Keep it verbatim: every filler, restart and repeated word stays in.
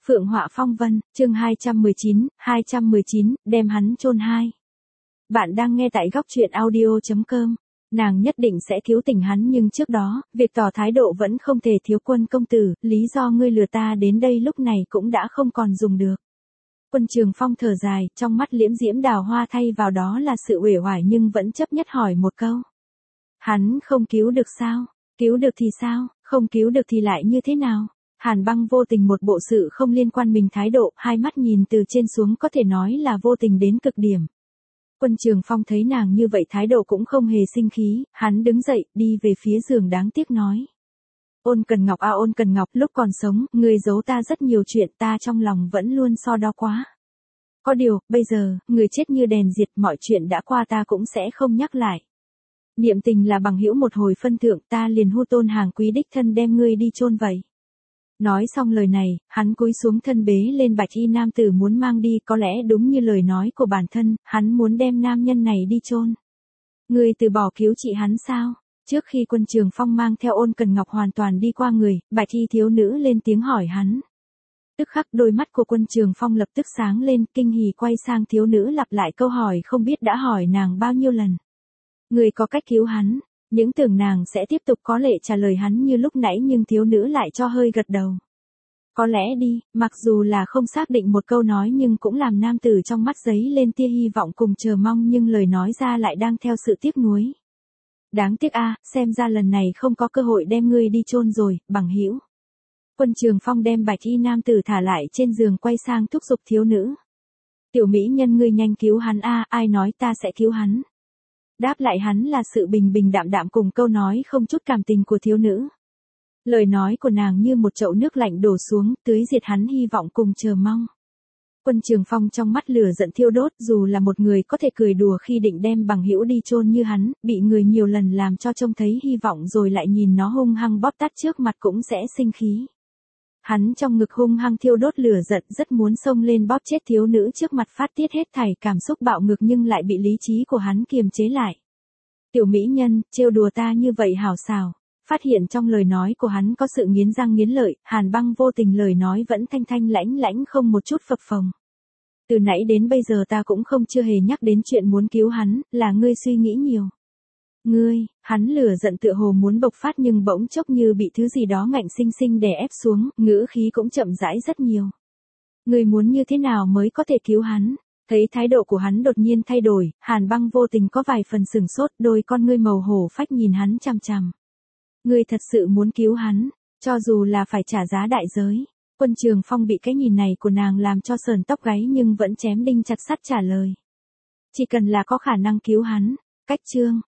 Phượng Họa Phong Vân, chương hai trăm mười chín, hai trăm mười chín, đem hắn chôn hai. Bạn đang nghe tại góc truyện audio chấm com. Nàng nhất định sẽ thiếu tình hắn nhưng trước đó, việc tỏ thái độ vẫn không thể thiếu. Quân công tử, lý do ngươi lừa ta đến đây lúc này cũng đã không còn dùng được. Quân Trường Phong thở dài, trong mắt liễm diễm đào hoa thay vào đó là sự uể oải nhưng vẫn chấp nhất hỏi một câu. Hắn không cứu được sao? Cứu được thì sao? Không cứu được thì lại như thế nào? Hàn Băng vô tình một bộ sự không liên quan mình thái độ, hai mắt nhìn từ trên xuống có thể nói là vô tình đến cực điểm. Quân Trường Phong thấy nàng như vậy thái độ cũng không hề sinh khí, hắn đứng dậy, đi về phía giường đáng tiếc nói. Ôn Cần Ngọc à Ôn Cần Ngọc, lúc còn sống, ngươi giấu ta rất nhiều chuyện, ta trong lòng vẫn luôn so đo quá. Có điều, bây giờ, người chết như đèn diệt, mọi chuyện đã qua ta cũng sẽ không nhắc lại. Niệm tình là bằng hữu một hồi phân thượng, ta liền hu tôn hàng quý đích thân đem ngươi đi chôn vậy. Nói xong lời này, hắn cúi xuống thân bế lên bạch y nam tử muốn mang đi, có lẽ đúng như lời nói của bản thân, hắn muốn đem nam nhân này đi chôn. Ngươi từ bỏ cứu trị hắn sao? Trước khi Quân Trường Phong mang theo Ôn Cần Ngọc hoàn toàn đi qua người, bạch y thiếu nữ lên tiếng hỏi hắn. Tức khắc đôi mắt của Quân Trường Phong lập tức sáng lên, kinh hỉ quay sang thiếu nữ lặp lại câu hỏi không biết đã hỏi nàng bao nhiêu lần. Ngươi có cách cứu hắn? Những tưởng nàng sẽ tiếp tục có lệ trả lời hắn như lúc nãy nhưng thiếu nữ lại cho hơi gật đầu. Có lẽ đi, mặc dù là không xác định một câu nói nhưng cũng làm nam tử trong mắt giấy lên tia hy vọng cùng chờ mong nhưng lời nói ra lại đang theo sự tiếc nuối. Đáng tiếc a, xem ra lần này không có cơ hội đem ngươi đi chôn rồi, bằng hữu. Quân Trường Phong đem bạch y nam tử thả lại trên giường quay sang thúc giục thiếu nữ. Tiểu mỹ nhân ngươi nhanh cứu hắn a, ai nói ta sẽ cứu hắn. Đáp lại hắn là sự bình bình đạm đạm cùng câu nói không chút cảm tình của thiếu nữ. Lời nói của nàng như một chậu nước lạnh đổ xuống, tưới diệt hắn hy vọng cùng chờ mong. Quân Trường Phong trong mắt lửa giận thiêu đốt, dù là một người có thể cười đùa khi định đem bằng hữu đi chôn như hắn, bị người nhiều lần làm cho trông thấy hy vọng rồi lại nhìn nó hung hăng bóp tát trước mặt cũng sẽ sinh khí. Hắn trong ngực hung hăng thiêu đốt lửa giận rất muốn xông lên bóp chết thiếu nữ trước mặt phát tiết hết thảy cảm xúc bạo ngược nhưng lại bị lý trí của hắn kiềm chế lại. Tiểu mỹ nhân, trêu đùa ta như vậy hảo xảo. Phát hiện trong lời nói của hắn có sự nghiến răng nghiến lợi, Hàn Băng vô tình lời nói vẫn thanh thanh lãnh lãnh không một chút phập phồng. Từ nãy đến bây giờ ta cũng không chưa hề nhắc đến chuyện muốn cứu hắn, là ngươi suy nghĩ nhiều. Ngươi, hắn lửa giận tựa hồ muốn bộc phát nhưng bỗng chốc như bị thứ gì đó ngạnh sinh sinh đè ép xuống, ngữ khí cũng chậm rãi rất nhiều. Ngươi muốn như thế nào mới có thể cứu hắn? Thấy thái độ của hắn đột nhiên thay đổi, Hàn Băng vô tình có vài phần sừng sốt, đôi con ngươi màu hổ phách nhìn hắn chằm chằm. Ngươi thật sự muốn cứu hắn, cho dù là phải trả giá đại giới. Quân Trường Phong bị cái nhìn này của nàng làm cho sờn tóc gáy nhưng vẫn chém đinh chặt sắt trả lời. Chỉ cần là có khả năng cứu hắn. Cách chương,